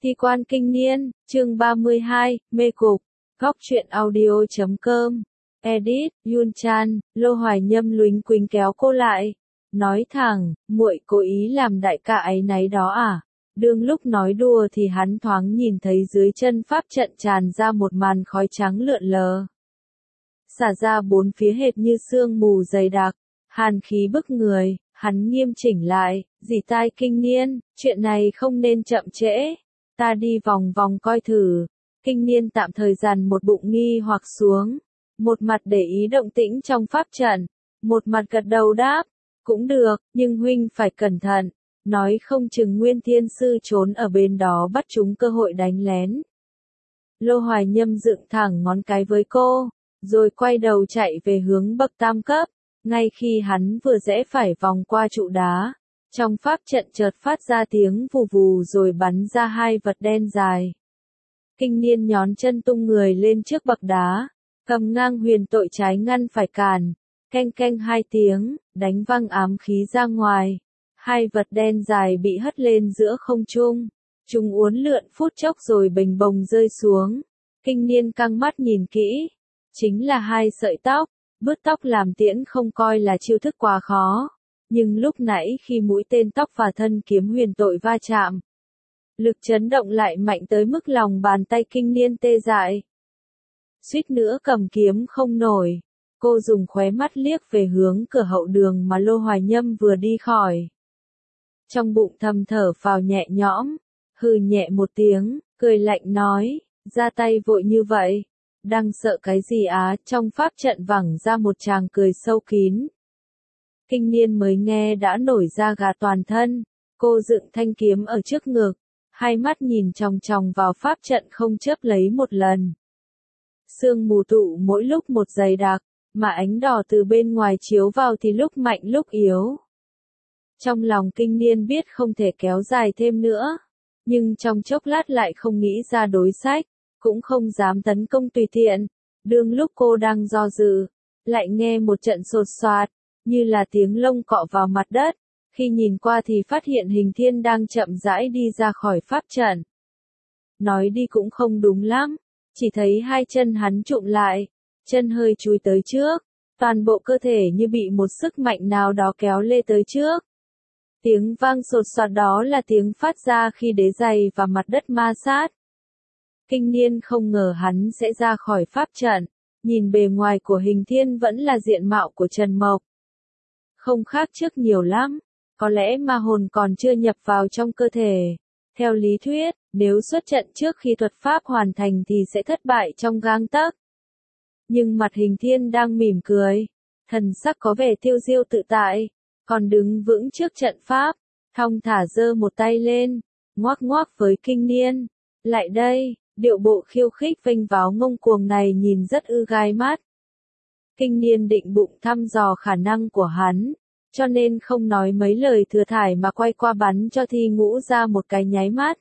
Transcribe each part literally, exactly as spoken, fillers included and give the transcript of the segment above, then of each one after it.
Thi quan kinh niên, chương ba mươi hai, mê cục, góc truyện audio chấm com, edit, Yun Chan, Lô Hoài Nhâm lúnh quính kéo cô lại, nói thẳng, muội cố ý làm đại ca áy náy đó à? Đương lúc nói đùa thì hắn thoáng nhìn thấy dưới chân pháp trận tràn ra một màn khói trắng lượn lờ. Xả ra bốn phía hệt như sương mù dày đặc, hàn khí bức người, hắn nghiêm chỉnh lại, dì tai kinh niên, chuyện này không nên chậm trễ. Ta đi vòng vòng coi thử. Kinh niên tạm thời dàn một bụng nghi hoặc xuống. Một mặt để ý động tĩnh trong pháp trận. Một mặt gật đầu đáp. Cũng được, nhưng huynh phải cẩn thận. Nói không chừng Nguyên Thiên Sư trốn ở bên đó bắt chúng cơ hội đánh lén. Lô Hoài Nhâm dựng thẳng ngón cái với cô. Rồi quay đầu chạy về hướng bậc tam cấp. Ngay khi hắn vừa rẽ phải vòng qua trụ đá. Trong pháp trận chợt phát ra tiếng vù vù rồi bắn ra hai vật đen dài. Kinh niên nhón chân tung người lên trước bậc đá, cầm ngang huyền tội trái ngăn phải cản, keng keng hai tiếng, đánh văng ám khí ra ngoài. Hai vật đen dài bị hất lên giữa không trung, chúng uốn lượn phút chốc rồi bềnh bồng rơi xuống. Kinh niên căng mắt nhìn kỹ, chính là hai sợi tóc, bứt tóc làm tiễn không coi là chiêu thức quá khó. Nhưng lúc nãy khi mũi tên tóc và thân kiếm huyền tội va chạm, lực chấn động lại mạnh tới mức lòng bàn tay kinh niên tê dại. Suýt nữa cầm kiếm không nổi, cô dùng khóe mắt liếc về hướng cửa hậu đường mà Lô Hoài Nhâm vừa đi khỏi. Trong bụng thầm thở phào nhẹ nhõm, hừ nhẹ một tiếng, cười lạnh nói, ra tay vội như vậy, đang sợ cái gì á? Trong pháp trận vẳng ra một tràng cười sâu kín. Kinh niên mới nghe đã nổi da gà toàn thân, cô dựng thanh kiếm ở trước ngực, hai mắt nhìn chòng chòng vào pháp trận không chớp lấy một lần. Sương mù tụ mỗi lúc một dày đặc, mà ánh đỏ từ bên ngoài chiếu vào thì lúc mạnh lúc yếu. Trong lòng kinh niên biết không thể kéo dài thêm nữa, nhưng trong chốc lát lại không nghĩ ra đối sách, cũng không dám tấn công tùy tiện. Đương lúc cô đang do dự, lại nghe một trận sột soạt, như là tiếng lông cọ vào mặt đất, khi nhìn qua thì phát hiện Hình Thiên đang chậm rãi đi ra khỏi pháp trận. Nói đi cũng không đúng lắm, chỉ thấy hai chân hắn trụm lại, chân hơi chúi tới trước, toàn bộ cơ thể như bị một sức mạnh nào đó kéo lê tới trước. Tiếng vang sột soạt đó là tiếng phát ra khi đế giày và mặt đất ma sát. Kinh niên không ngờ hắn sẽ ra khỏi pháp trận, nhìn bề ngoài của Hình Thiên vẫn là diện mạo của Trần Mộc. Không khác trước nhiều lắm, có lẽ ma hồn còn chưa nhập vào trong cơ thể. Theo lý thuyết, nếu xuất trận trước khi thuật pháp hoàn thành thì sẽ thất bại trong gang tấc. Nhưng mặt Hình Thiên đang mỉm cười, thần sắc có vẻ tiêu diêu tự tại, còn đứng vững trước trận pháp, thong thả giơ một tay lên, ngoác ngoác với kinh niên. Lại đây, điệu bộ khiêu khích vênh váo ngông cuồng này nhìn rất ư gai mắt. Kinh niên định bụng thăm dò khả năng của hắn, cho nên không nói mấy lời thừa thải mà quay qua bắn cho Thi Ngũ ra một cái nháy mắt.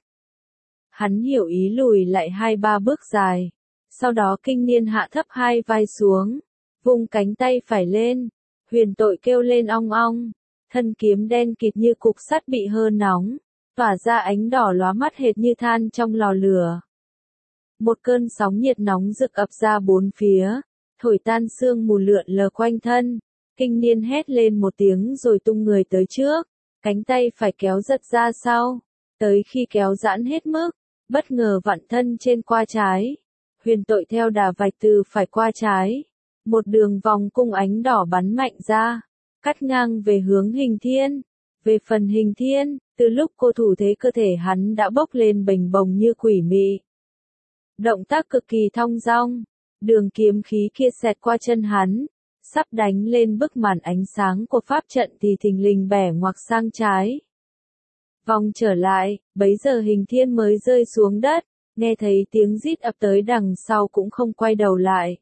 Hắn hiểu ý lùi lại hai ba bước dài, sau đó kinh niên hạ thấp hai vai xuống, vung cánh tay phải lên, huyền tội kêu lên ong ong, thân kiếm đen kịt như cục sắt bị hơ nóng, tỏa ra ánh đỏ lóa mắt hệt như than trong lò lửa. Một cơn sóng nhiệt nóng rực ập ra bốn phía, thổi tan sương mù lượn lờ quanh thân. Kinh niên hét lên một tiếng rồi tung người tới trước, cánh tay phải kéo giật ra sau, tới khi kéo giãn hết mức, bất ngờ vặn thân trên qua trái. Huyền tội theo đà vạch từ phải qua trái, một đường vòng cung ánh đỏ bắn mạnh ra, cắt ngang về hướng Hình Thiên. Về phần Hình Thiên, từ lúc cô thủ thế cơ thể hắn đã bốc lên bềnh bồng như quỷ mị. Động tác cực kỳ thong dong, đường kiếm khí kia xẹt qua chân hắn, sắp đánh lên bức màn ánh sáng của pháp trận thì thình lình bẻ ngoặc sang trái. Vòng trở lại, bấy giờ Hình Thiên mới rơi xuống đất, nghe thấy tiếng rít ập tới đằng sau cũng không quay đầu lại.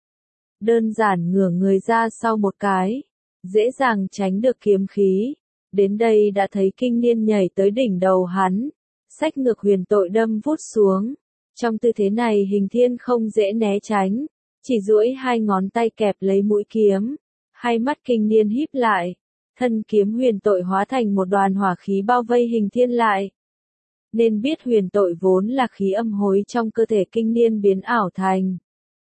Đơn giản ngửa người ra sau một cái, dễ dàng tránh được kiếm khí. Đến đây đã thấy kinh niên nhảy tới đỉnh đầu hắn, xách ngược huyền tội đâm vút xuống. Trong tư thế này Hình Thiên không dễ né tránh, chỉ duỗi hai ngón tay kẹp lấy mũi kiếm, hai mắt kinh niên híp lại, thân kiếm huyền tội hóa thành một đoàn hỏa khí bao vây Hình Thiên lại. nên biết huyền tội vốn là khí âm hối trong cơ thể kinh niên biến ảo thành.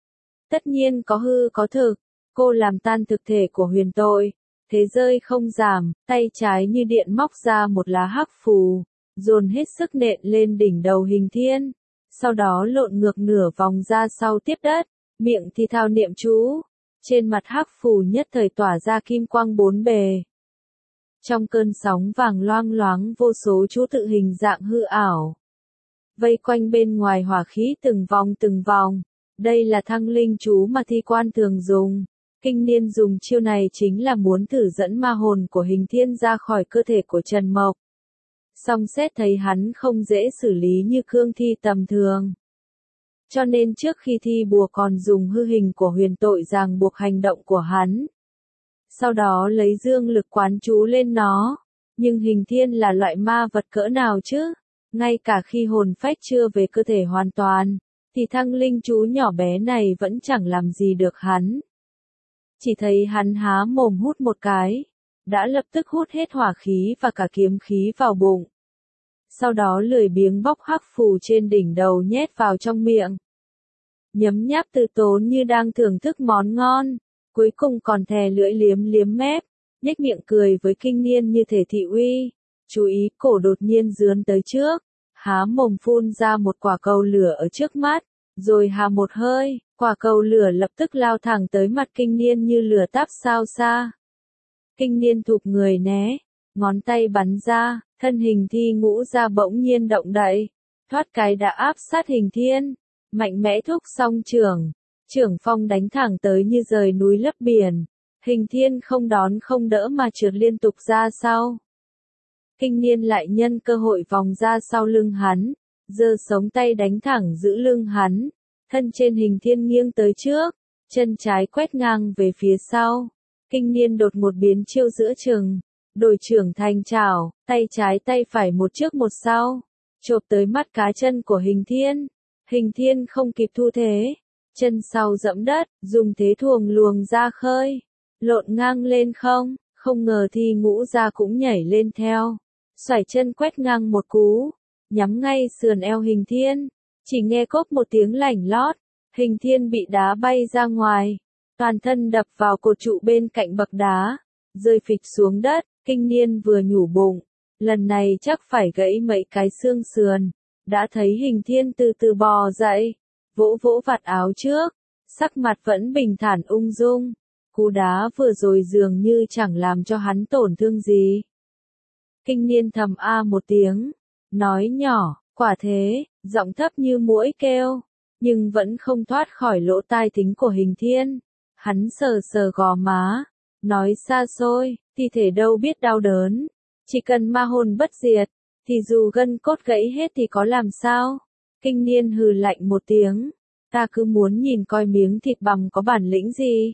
Tất nhiên có hư có thực, cô làm tan thực thể của huyền tội, thế rơi không giảm, tay trái như điện móc ra một lá hắc phù, dồn hết sức nện lên đỉnh đầu Hình Thiên, sau đó lộn ngược nửa vòng ra sau tiếp đất, miệng thì thao niệm chú, trên mặt hắc phù nhất thời tỏa ra kim quang bốn bề. Trong cơn sóng vàng loang loáng vô số chú tự hình dạng hư ảo, vây quanh bên ngoài hỏa khí từng vòng từng vòng, đây là thăng linh chú mà thi quan thường dùng. Kinh niên dùng chiêu này chính là muốn thử dẫn ma hồn của Hình Thiên ra khỏi cơ thể của Trần Mộc. Song xét thấy hắn không dễ xử lý như cương thi tầm thường. Cho nên trước khi thi bùa còn dùng hư hình của huyền tội ràng buộc hành động của hắn. Sau đó lấy dương lực quán chú lên nó. Nhưng Hình Thiên là loại ma vật cỡ nào chứ? Ngay cả khi hồn phách chưa về cơ thể hoàn toàn, thì thăng linh chú nhỏ bé này vẫn chẳng làm gì được hắn. Chỉ thấy hắn há mồm hút một cái, đã lập tức hút hết hỏa khí và cả kiếm khí vào bụng. Sau đó lười biếng bóc hắc phù trên đỉnh đầu nhét vào trong miệng. Nhấm nháp từ tốn như đang thưởng thức món ngon, cuối cùng còn thè lưỡi liếm liếm mép, nhếch miệng cười với kinh niên như thể thị uy. Chú ý, cổ đột nhiên dướn tới trước, há mồm phun ra một quả cầu lửa ở trước mắt, rồi hà một hơi, quả cầu lửa lập tức lao thẳng tới mặt kinh niên như lửa táp sao xa. Kinh niên thụp người né, ngón tay bắn ra, thân hình thi ngũ ra bỗng nhiên động đậy, thoát cái đã áp sát Hình Thiên, mạnh mẽ thúc song trưởng, trưởng phong đánh thẳng tới như rời núi lấp biển. Hình Thiên không đón không đỡ mà trượt liên tục ra sau. Kinh niên lại nhân cơ hội vòng ra sau lưng hắn, giơ sống tay đánh thẳng giữ lưng hắn, thân trên Hình Thiên nghiêng tới trước, chân trái quét ngang về phía sau. Kinh niên đột một biến chiêu giữa chừng, đổi trưởng thành chảo, tay trái tay phải một trước một sau, chộp tới mắt cá chân của Hình Thiên. Hình Thiên không kịp thu thế, chân sau dẫm đất, dùng thế thuồng luồng ra khơi, lộn ngang lên không, không ngờ thi ngũ ra cũng nhảy lên theo, xoải chân quét ngang một cú, nhắm ngay sườn eo Hình Thiên, chỉ nghe cốp một tiếng lảnh lót, Hình Thiên bị đá bay ra ngoài, toàn thân đập vào cột trụ bên cạnh bậc đá, rơi phịch xuống đất. Kinh niên vừa nhủ bụng, lần này chắc phải gãy mấy cái xương sườn, đã thấy Hình Thiên từ từ bò dậy, vỗ vỗ vạt áo trước, sắc mặt vẫn bình thản ung dung, cú đá vừa rồi dường như chẳng làm cho hắn tổn thương gì. Kinh niên thầm a một tiếng, nói nhỏ, quả thế, giọng thấp như muỗi kêu, nhưng vẫn không thoát khỏi lỗ tai thính của Hình Thiên. Hắn sờ sờ gò má, nói xa xôi, thi thể đâu biết đau đớn, chỉ cần ma hồn bất diệt, thì dù gân cốt gãy hết thì có làm sao. Kinh niên hừ lạnh một tiếng, ta cứ muốn nhìn coi miếng thịt bằm có bản lĩnh gì.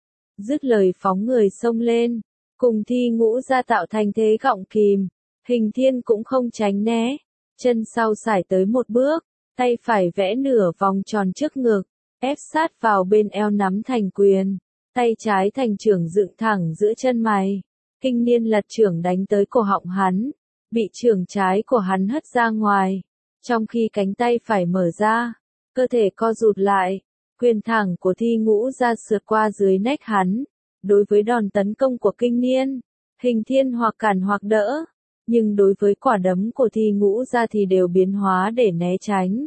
Dứt lời phóng người xông lên, cùng thi ngũ ra tạo thành thế gọng kìm. Hình Thiên cũng không tránh né, chân sau sải tới một bước, tay phải vẽ nửa vòng tròn trước ngực, ép sát vào bên eo nắm thành quyền, tay trái thành trưởng dựng thẳng giữa chân mày. Kinh niên lật trưởng đánh tới cổ họng hắn, bị trưởng trái của hắn hất ra ngoài, trong khi cánh tay phải mở ra, cơ thể co rụt lại, quyền thẳng của thi ngũ ra sượt qua dưới nách hắn. Đối với đòn tấn công của kinh niên, Hình Thiên hoặc cản hoặc đỡ, nhưng đối với quả đấm của thi ngũ ra thì đều biến hóa để né tránh.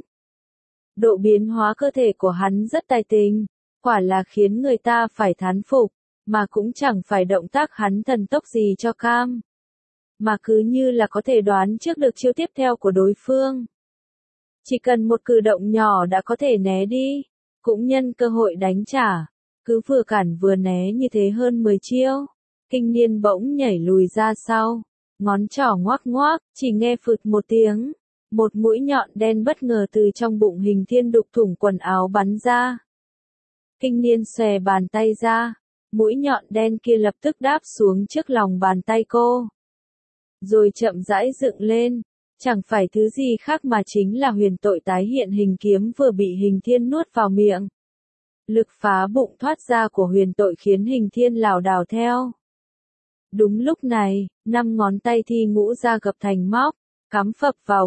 Độ biến hóa cơ thể của hắn rất tài tình, quả là khiến người ta phải thán phục, mà cũng chẳng phải động tác hắn thần tốc gì cho cam, mà cứ như là có thể đoán trước được chiêu tiếp theo của đối phương. Chỉ cần một cử động nhỏ đã có thể né đi, cũng nhân cơ hội đánh trả, cứ vừa cản vừa né như thế hơn mười chiêu. Kinh niên bỗng nhảy lùi ra sau, ngón trỏ ngoác ngoác, chỉ nghe phụt một tiếng, một mũi nhọn đen bất ngờ từ trong bụng Hình Thiên đục thủng quần áo bắn ra. Kinh niên xòe bàn tay ra, mũi nhọn đen kia lập tức đáp xuống trước lòng bàn tay cô, rồi chậm rãi dựng lên, chẳng phải thứ gì khác mà chính là huyền tội tái hiện hình kiếm vừa bị Hình Thiên nuốt vào miệng. Lực phá bụng thoát ra của huyền tội khiến Hình Thiên lảo đảo theo. Đúng lúc này, năm ngón tay thi ngũ ra gập thành móc, cắm phập vào bụng,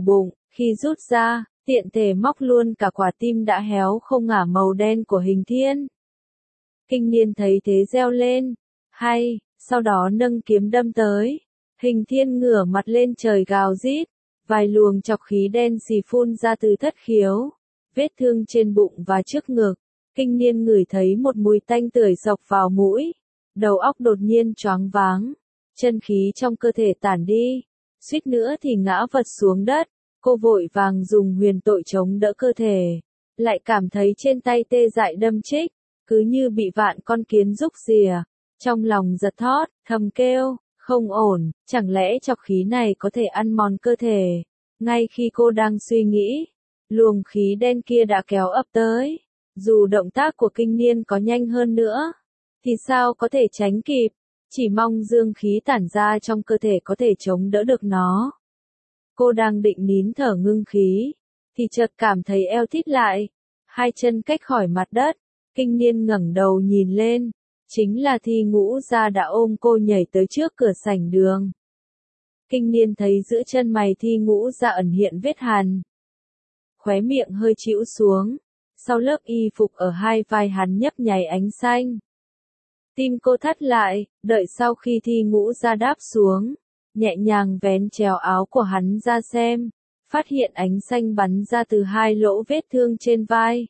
Khi rút ra, tiện thể móc luôn cả quả tim đã héo không ngả màu đen của Hình Thiên. Kinh Niên thấy thế reo lên, hay, sau đó nâng kiếm đâm tới. Hình Thiên ngửa mặt lên trời gào rít, vài luồng chọc khí đen xì phun ra từ thất khiếu, vết thương trên bụng và trước ngực. Kinh Niên ngửi thấy một mùi tanh tưởi xộc vào mũi, đầu óc đột nhiên choáng váng, chân khí trong cơ thể tản đi, suýt nữa thì ngã vật xuống đất. Cô vội vàng dùng huyền tội chống đỡ cơ thể, lại cảm thấy trên tay tê dại đâm chích, cứ như bị vạn con kiến rúc rìa. Trong lòng giật thót, thầm kêu, không ổn, chẳng lẽ chọc khí này có thể ăn mòn cơ thể. Ngay khi cô đang suy nghĩ, luồng khí đen kia đã kéo ập tới. Dù động tác của Kinh Niên có nhanh hơn nữa, thì sao có thể tránh kịp, chỉ mong dương khí tản ra trong cơ thể có thể chống đỡ được nó. Cô đang định nín thở ngưng khí, thì chợt cảm thấy eo thít lại, hai chân cách khỏi mặt đất. Kinh Niên ngẩng đầu nhìn lên, chính là Thi Ngũ Gia đã ôm cô nhảy tới trước cửa sảnh đường. Kinh Niên thấy giữa chân mày Thi Ngũ Gia ẩn hiện vết hằn, khóe miệng hơi chĩu xuống, sau lớp y phục ở hai vai hắn nhấp nháy ánh xanh. Tim cô thắt lại, đợi sau khi Thi Ngũ Gia đáp xuống, nhẹ nhàng vén chéo áo của hắn ra xem, phát hiện ánh xanh bắn ra từ hai lỗ vết thương trên vai.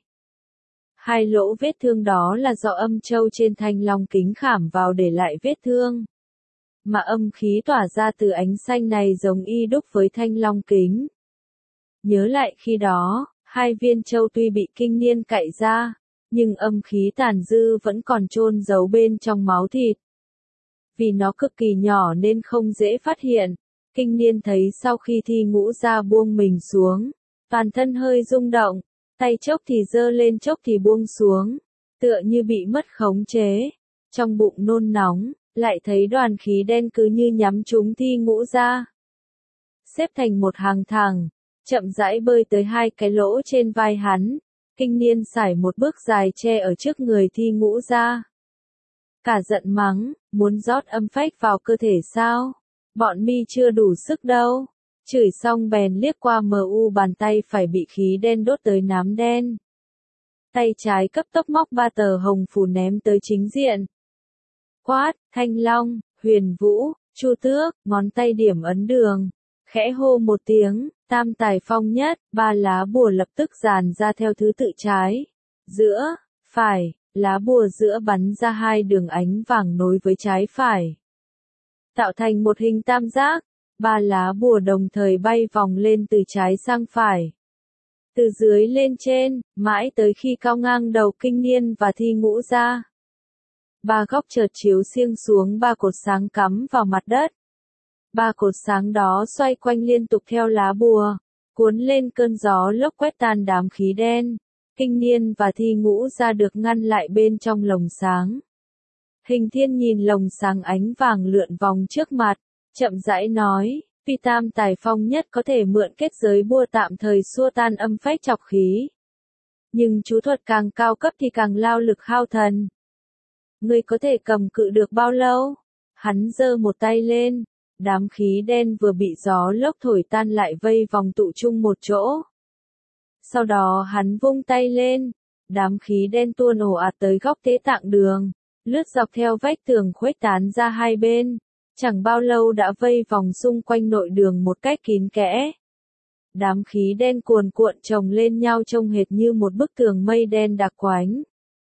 Hai lỗ vết thương đó là do âm châu trên thanh long kính khảm vào để lại vết thương. Mà âm khí tỏa ra từ ánh xanh này giống y đúc với thanh long kính. Nhớ lại khi đó, hai viên châu tuy bị Kinh Niên cạy ra, nhưng âm khí tàn dư vẫn còn chôn giấu bên trong máu thịt. Vì nó cực kỳ nhỏ nên không dễ phát hiện. Kinh Niên thấy sau khi Thi Ngũ Gia buông mình xuống, toàn thân hơi rung động, tay chốc thì giơ lên chốc thì buông xuống, tựa như bị mất khống chế. Trong bụng nôn nóng, lại thấy đoàn khí đen cứ như nhắm trúng Thi Ngũ Gia. Xếp thành một hàng thẳng, chậm rãi bơi tới hai cái lỗ trên vai hắn. Kinh Niên sải một bước dài che ở trước người Thi Ngũ Gia. Cả giận mắng, muốn rót âm phách vào cơ thể sao? Bọn mi chưa đủ sức đâu. Chửi xong bèn liếc qua mờ u bàn tay phải bị khí đen đốt tới nám đen. Tay trái cấp tốc móc ba tờ hồng phù ném tới chính diện. Quát, Thanh Long, Huyền Vũ, Chu Tước, ngón tay điểm ấn đường. Khẽ hô một tiếng, tam tài phong nhất, ba lá bùa lập tức dàn ra theo thứ tự trái, giữa, phải. Lá bùa giữa bắn ra hai đường ánh vàng nối với trái phải, tạo thành một hình tam giác. Ba lá bùa đồng thời bay vòng lên từ trái sang phải, từ dưới lên trên, mãi tới khi cao ngang đầu Kinh Niên và Thi Ngũ Gia. Ba góc chợt chiếu xiêng xuống ba cột sáng cắm vào mặt đất. Ba cột sáng đó xoay quanh liên tục theo lá bùa, cuốn lên cơn gió lốc quét tan đám khí đen. Kinh Niên và Thi Ngũ Gia được ngăn lại bên trong lồng sáng. Hình Thiên nhìn lồng sáng ánh vàng lượn vòng trước mặt, chậm rãi nói, vì tam tài phong nhất có thể mượn kết giới bùa tạm thời xua tan âm phách chọc khí. Nhưng chú thuật càng cao cấp thì càng lao lực hao thần. Ngươi có thể cầm cự được bao lâu? Hắn giơ một tay lên, đám khí đen vừa bị gió lốc thổi tan lại vây vòng tụ chung một chỗ. Sau đó hắn vung tay lên, đám khí đen tuôn ồ ạt tới góc tế tạng đường, lướt dọc theo vách tường khuếch tán ra hai bên, chẳng bao lâu đã vây vòng xung quanh nội đường một cách kín kẽ. Đám khí đen cuồn cuộn chồng lên nhau trông hệt như một bức tường mây đen đặc quánh.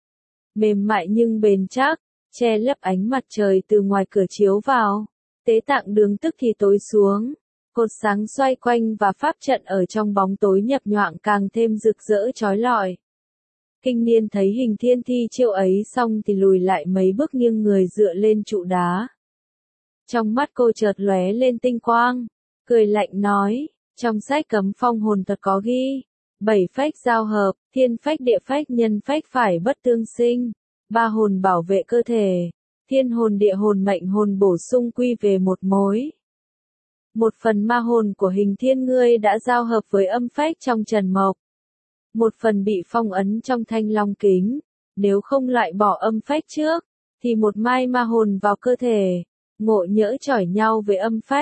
Mềm mại nhưng bền chắc, che lấp ánh mặt trời từ ngoài cửa chiếu vào, tế tạng đường tức thì tối xuống. Cột sáng xoay quanh và pháp trận ở trong bóng tối nhập nhoạng càng thêm rực rỡ chói lọi. Kinh Niên thấy Hình Thiên thi chiêu ấy xong thì lùi lại mấy bước nghiêng người dựa lên trụ đá. Trong mắt cô chợt lóe lên tinh quang, cười lạnh nói, trong sách cấm phong hồn thuật có ghi, bảy phách giao hợp, thiên phách địa phách nhân phách phải bất tương sinh, ba hồn bảo vệ cơ thể, thiên hồn địa hồn mệnh hồn bổ sung quy về một mối. Một phần ma hồn của Hình Thiên ngươi đã giao hợp với âm phách trong Trần Mộc. Một phần bị phong ấn trong Thanh Long kính. Nếu không loại bỏ âm phách trước, thì một mai ma hồn vào cơ thể, ngộ nhỡ chỏi nhau với âm phách,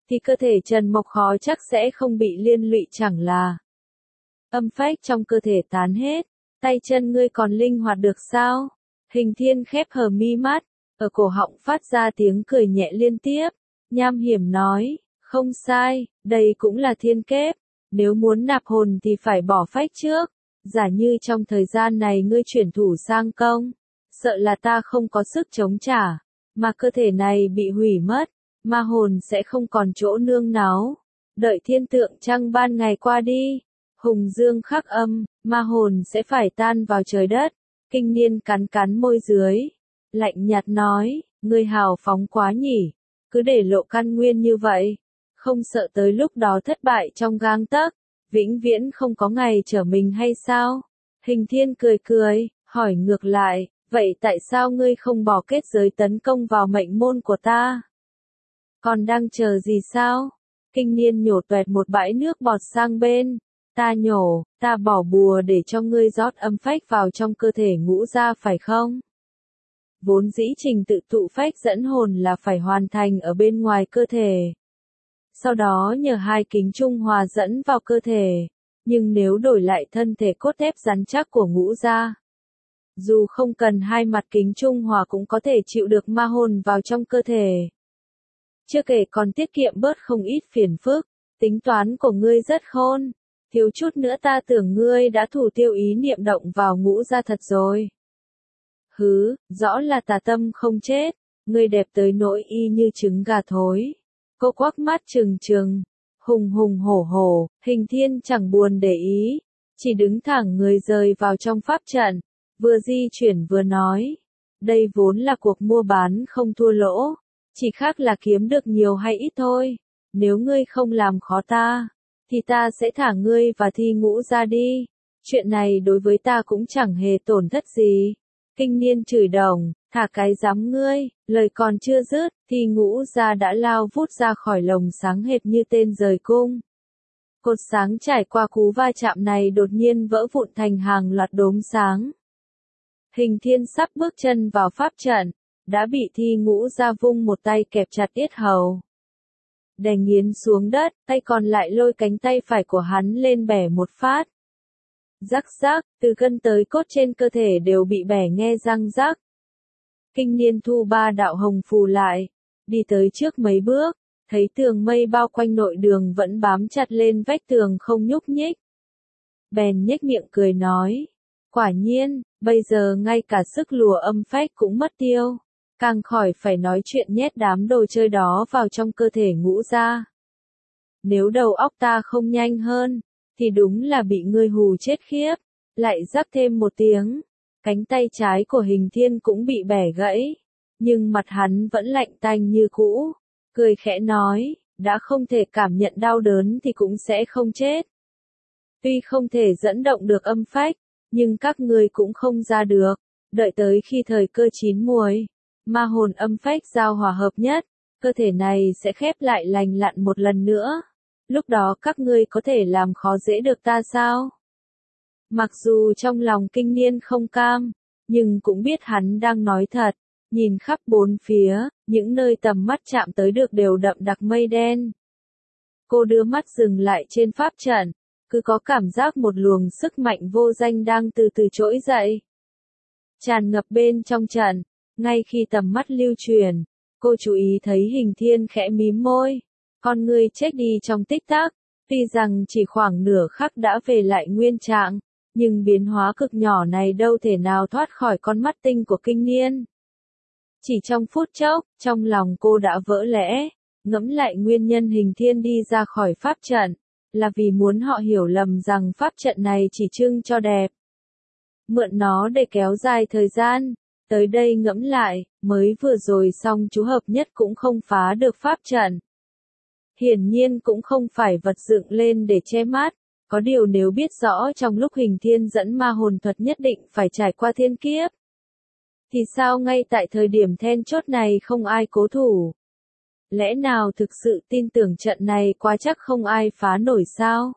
thì cơ thể Trần Mộc khó chắc sẽ không bị liên lụy chẳng là. Âm phách trong cơ thể tán hết, tay chân ngươi còn linh hoạt được sao? Hình Thiên khép hờ mi mắt, ở cổ họng phát ra tiếng cười nhẹ liên tiếp, nham hiểm nói, không sai, đây cũng là thiên kiếp, nếu muốn nạp hồn thì phải bỏ phách trước, giả như trong thời gian này ngươi chuyển thủ sang công, sợ là ta không có sức chống trả, mà cơ thể này bị hủy mất, ma hồn sẽ không còn chỗ nương náu, đợi thiên tượng trăng ban ngày qua đi, hùng dương khắc âm, ma hồn sẽ phải tan vào trời đất. Kinh Niên cắn cắn môi dưới, lạnh nhạt nói, ngươi hào phóng quá nhỉ, cứ để lộ căn nguyên như vậy, không sợ tới lúc đó thất bại trong gang tấc, vĩnh viễn không có ngày trở mình hay sao? Hình Thiên cười cười, hỏi ngược lại, vậy tại sao ngươi không bỏ kết giới tấn công vào mệnh môn của ta? Còn đang chờ gì sao? Kinh Niên nhổ toẹt một bãi nước bọt sang bên. Ta nhổ, ta bỏ bùa để cho ngươi rót âm phách vào trong cơ thể ngũ ra phải không? Vốn dĩ trình tự tụ phách dẫn hồn là phải hoàn thành ở bên ngoài cơ thể. Sau đó nhờ hai kính trung hòa dẫn vào cơ thể. Nhưng nếu đổi lại thân thể cốt thép rắn chắc của ngũ ra, dù không cần hai mặt kính trung hòa cũng có thể chịu được ma hồn vào trong cơ thể. Chưa kể còn tiết kiệm bớt không ít phiền phức, tính toán của ngươi rất khôn. Thiếu chút nữa ta tưởng ngươi đã thủ tiêu ý niệm động vào ngũ ra thật rồi. Hứ, rõ là tà tâm không chết, ngươi đẹp tới nỗi y như trứng gà thối. Cô quắc mắt trừng trừng, hùng hùng hổ hổ, Hình Thiên chẳng buồn để ý, chỉ đứng thẳng người rời vào trong pháp trận, vừa di chuyển vừa nói. Đây vốn là cuộc mua bán không thua lỗ, chỉ khác là kiếm được nhiều hay ít thôi, nếu ngươi không làm khó ta, thì ta sẽ thả ngươi và Thi Ngũ ra đi, chuyện này đối với ta cũng chẳng hề tổn thất gì. Kinh Niên chửi đồng, thả cái dám ngươi, lời còn chưa dứt, Thi Ngũ ra đã lao vút ra khỏi lồng sáng hệt như tên rời cung. Cột sáng trải qua cú va chạm này đột nhiên vỡ vụn thành hàng loạt đốm sáng. Hình Thiên sắp bước chân vào pháp trận, đã bị Thi Ngũ ra vung một tay kẹp chặt yết hầu. Đè nghiến xuống đất, tay còn lại lôi cánh tay phải của hắn lên bẻ một phát. Rắc rắc, từ gân tới cốt trên cơ thể đều bị bẻ nghe răng rắc. Kinh Niên thu ba đạo hồng phù lại, đi tới trước mấy bước, thấy tường mây bao quanh nội đường vẫn bám chặt lên vách tường không nhúc nhích. Bèn nhếch miệng cười nói, quả nhiên, bây giờ ngay cả sức lùa âm phách cũng mất tiêu. Càng khỏi phải nói chuyện nhét đám đồ chơi đó vào trong cơ thể ngũ ra. Nếu đầu óc ta không nhanh hơn, thì đúng là bị ngươi hù chết khiếp. Lại rắc thêm một tiếng, cánh tay trái của Hình Thiên cũng bị bẻ gãy. Nhưng mặt hắn vẫn lạnh tanh như cũ, cười khẽ nói, đã không thể cảm nhận đau đớn thì cũng sẽ không chết. Tuy không thể dẫn động được âm phách, nhưng các ngươi cũng không ra được, đợi tới khi thời cơ chín muồi. Ma hồn âm phách giao hòa hợp nhất, cơ thể này sẽ khép lại lành lặn một lần nữa. Lúc đó các ngươi có thể làm khó dễ được ta sao? Mặc dù trong lòng Kinh Niên không cam, nhưng cũng biết hắn đang nói thật. Nhìn khắp bốn phía, những nơi tầm mắt chạm tới được đều đậm đặc mây đen. Cô đưa mắt dừng lại trên pháp trận, cứ có cảm giác một luồng sức mạnh vô danh đang từ từ trỗi dậy. Tràn ngập bên trong trận. Ngay khi tầm mắt lưu truyền, cô chú ý thấy Hình Thiên khẽ mím môi, con ngươi chết đi trong tích tắc, tuy rằng chỉ khoảng nửa khắc đã về lại nguyên trạng, nhưng biến hóa cực nhỏ này đâu thể nào thoát khỏi con mắt tinh của Kinh Niên. Chỉ trong phút chốc, trong lòng cô đã vỡ lẽ, ngẫm lại nguyên nhân Hình Thiên đi ra khỏi pháp trận, là vì muốn họ hiểu lầm rằng pháp trận này chỉ trưng cho đẹp. Mượn nó để kéo dài thời gian. Tới đây ngẫm lại, mới vừa rồi xong chú hợp nhất cũng không phá được pháp trận. Hiển nhiên cũng không phải vật dựng lên để che mắt, có điều nếu biết rõ trong lúc Hình Thiên dẫn ma hồn thuật nhất định phải trải qua thiên kiếp. Thì sao ngay tại thời điểm then chốt này không ai cố thủ? Lẽ nào thực sự tin tưởng trận này quá chắc không ai phá nổi sao?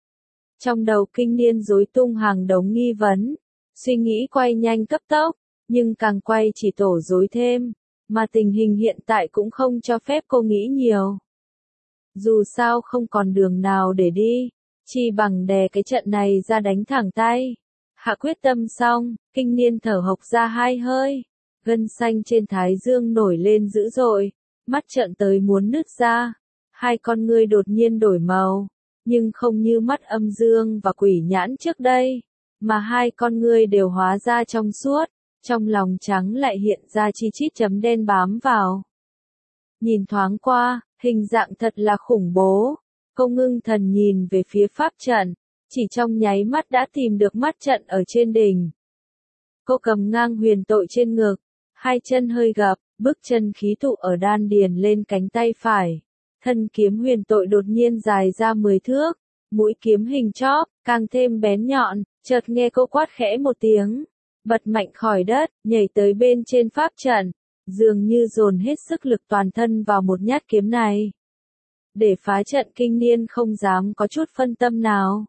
Trong đầu Kinh Niên rối tung hàng đống nghi vấn, suy nghĩ quay nhanh cấp tốc. Nhưng càng quay chỉ tổ rối thêm, mà tình hình hiện tại cũng không cho phép cô nghĩ nhiều. Dù sao không còn đường nào để đi, chi bằng đè cái trận này ra đánh thẳng tay. Hạ quyết tâm xong, Kinh Niên thở hộc ra hai hơi, gân xanh trên thái dương nổi lên dữ dội, mắt trợn tới muốn nứt ra, hai con ngươi đột nhiên đổi màu, nhưng không như mắt âm dương và quỷ nhãn trước đây, mà hai con ngươi đều hóa ra trong suốt, trong lòng trắng lại hiện ra chi chít chấm đen bám vào. Nhìn thoáng qua, hình dạng thật là khủng bố, cô ngưng thần nhìn về phía pháp trận, chỉ trong nháy mắt đã tìm được mắt trận ở trên đỉnh. Cô cầm ngang huyền tội trên ngực, hai chân hơi gập, bước chân khí tụ ở đan điền lên cánh tay phải. Thân kiếm huyền tội đột nhiên dài ra mười thước, mũi kiếm hình chóp, càng thêm bén nhọn, chợt nghe cô quát khẽ một tiếng, bật mạnh khỏi đất, nhảy tới bên trên pháp trận, dường như dồn hết sức lực toàn thân vào một nhát kiếm này. Để phá trận Kinh Niên không dám có chút phân tâm nào.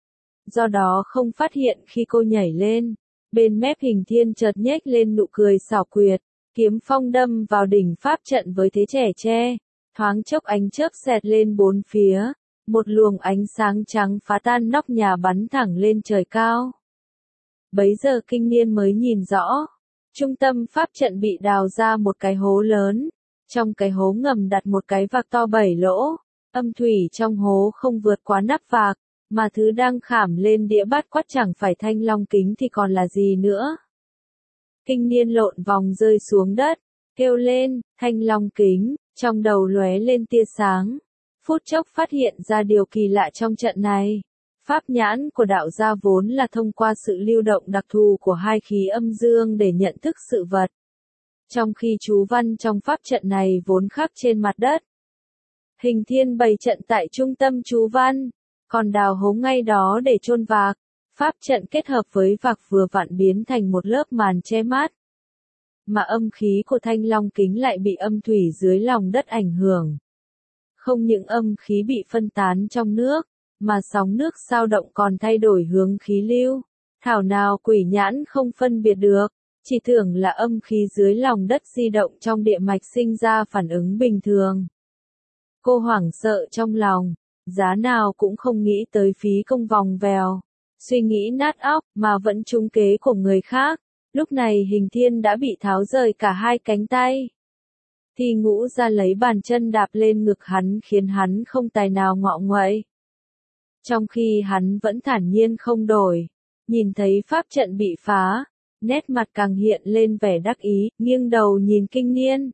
Do đó không phát hiện khi cô nhảy lên, bên mép Hình Thiên chợt nhếch lên nụ cười xảo quyệt, kiếm phong đâm vào đỉnh pháp trận với thế chẻ che, thoáng chốc ánh chớp xẹt lên bốn phía, một luồng ánh sáng trắng phá tan nóc nhà bắn thẳng lên trời cao. Bấy giờ Kinh Niên mới nhìn rõ, trung tâm pháp trận bị đào ra một cái hố lớn, trong cái hố ngầm đặt một cái vạc to bảy lỗ, âm thủy trong hố không vượt quá nắp vạc, mà thứ đang khảm lên đĩa bát quát chẳng phải thanh long kính thì còn là gì nữa. Kinh Niên lộn vòng rơi xuống đất, kêu lên, thanh long kính, trong đầu lóe lên tia sáng, phút chốc phát hiện ra điều kỳ lạ trong trận này. Pháp nhãn của đạo gia vốn là thông qua sự lưu động đặc thù của hai khí âm dương để nhận thức sự vật. Trong khi chú văn trong pháp trận này vốn khắc trên mặt đất. Hình Thiên bày trận tại trung tâm chú văn, còn đào hố ngay đó để chôn vạc. Pháp trận kết hợp với vạc vừa vặn biến thành một lớp màn che mát. Mà âm khí của thanh long kính lại bị âm thủy dưới lòng đất ảnh hưởng. Không những âm khí bị phân tán trong nước, mà sóng nước sao động còn thay đổi hướng khí lưu. Thảo nào quỷ nhãn không phân biệt được, chỉ tưởng là âm khí dưới lòng đất di động trong địa mạch sinh ra phản ứng bình thường. Cô hoảng sợ trong lòng, giá nào cũng không nghĩ tới phí công vòng vèo, suy nghĩ nát óc mà vẫn trúng kế của người khác. Lúc này Hình Thiên đã bị tháo rời cả hai cánh tay. Thì Ngũ ra lấy bàn chân đạp lên ngực hắn khiến hắn không tài nào ngọ nguậy. Trong khi hắn vẫn thản nhiên không đổi, nhìn thấy pháp trận bị phá, nét mặt càng hiện lên vẻ đắc ý, nghiêng đầu nhìn Kinh Niên.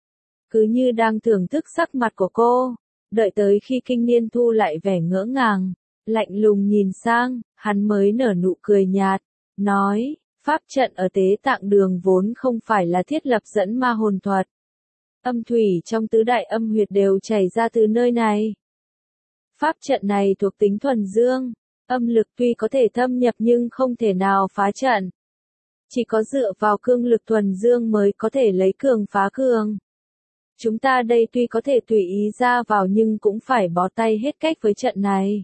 Cứ như đang thưởng thức sắc mặt của cô, đợi tới khi Kinh Niên thu lại vẻ ngỡ ngàng, lạnh lùng nhìn sang, hắn mới nở nụ cười nhạt, nói, pháp trận ở Tế Tạng Đường vốn không phải là thiết lập dẫn ma hồn thuật. Âm thủy trong tứ đại âm huyệt đều chảy ra từ nơi này. Pháp trận này thuộc tính thuần dương, âm lực tuy có thể thâm nhập nhưng không thể nào phá trận. Chỉ có dựa vào cương lực thuần dương mới có thể lấy cường phá cường. Chúng ta đây tuy có thể tùy ý ra vào nhưng cũng phải bó tay hết cách với trận này.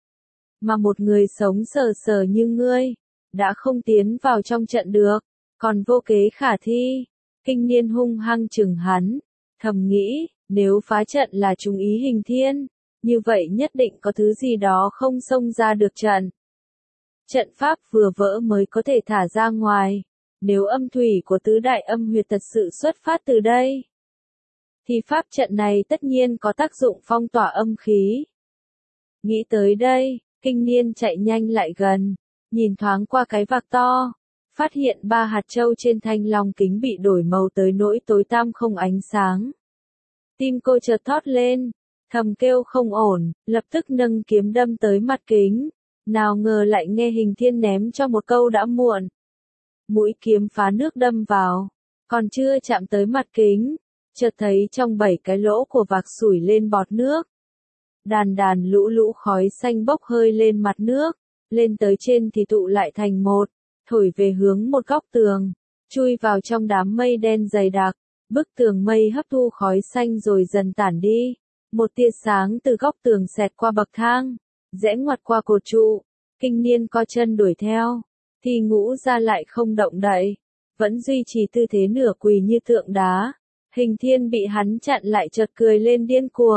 Mà một người sống sờ sờ như ngươi, đã không tiến vào trong trận được, còn vô kế khả thi. Kinh Niên hung hăng chừng hắn, thầm nghĩ, nếu phá trận là trùng ý Hình Thiên, như vậy nhất định có thứ gì đó không xông ra được trận. Trận pháp vừa vỡ mới có thể thả ra ngoài, nếu âm thủy của tứ đại âm huyệt thật sự xuất phát từ đây, thì pháp trận này tất nhiên có tác dụng phong tỏa âm khí. Nghĩ tới đây, Kinh Niên chạy nhanh lại gần, nhìn thoáng qua cái vạc to, phát hiện ba hạt châu trên thanh long kính bị đổi màu tới nỗi tối tăm không ánh sáng. Tim cô chợt thót lên, thầm kêu không ổn, lập tức nâng kiếm đâm tới mặt kính, nào ngờ lại nghe Hình Thiên ném cho một câu đã muộn. Mũi kiếm phá nước đâm vào, còn chưa chạm tới mặt kính, chợt thấy trong bảy cái lỗ của vạc sủi lên bọt nước. Đàn đàn lũ lũ khói xanh bốc hơi lên mặt nước, lên tới trên thì tụ lại thành một, thổi về hướng một góc tường, chui vào trong đám mây đen dày đặc, bức tường mây hấp thu khói xanh rồi dần tản đi. Một tia sáng từ góc tường xẹt qua bậc thang, rẽ ngoặt qua cột trụ, Kinh Niên co chân đuổi theo, thì Ngũ ra lại không động đậy, vẫn duy trì tư thế nửa quỳ như tượng đá. Hình Thiên bị hắn chặn lại chợt cười lên điên cuồng,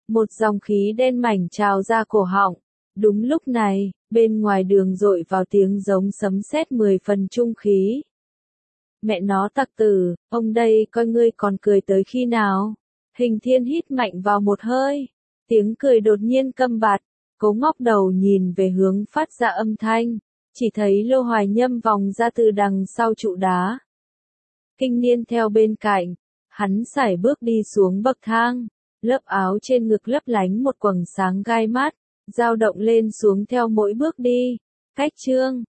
Một dòng khí đen mảnh trào ra cổ họng. Đúng lúc này, bên ngoài đường dội vào tiếng giống sấm sét mười phần trung khí. Mẹ nó tặc tử, ông đây coi ngươi còn cười tới khi nào? Hình Thiên hít mạnh vào một hơi. Tiếng cười đột nhiên câm bặt. Cố ngóc đầu nhìn về hướng phát ra âm thanh. Chỉ thấy Lô Hoài Nhâm vòng ra từ đằng sau trụ đá. Kinh Niên theo bên cạnh. Hắn sải bước đi xuống bậc thang. Lớp áo trên ngực lấp lánh một quầng sáng gai mắt. Dao động lên xuống theo mỗi bước đi. Cách chương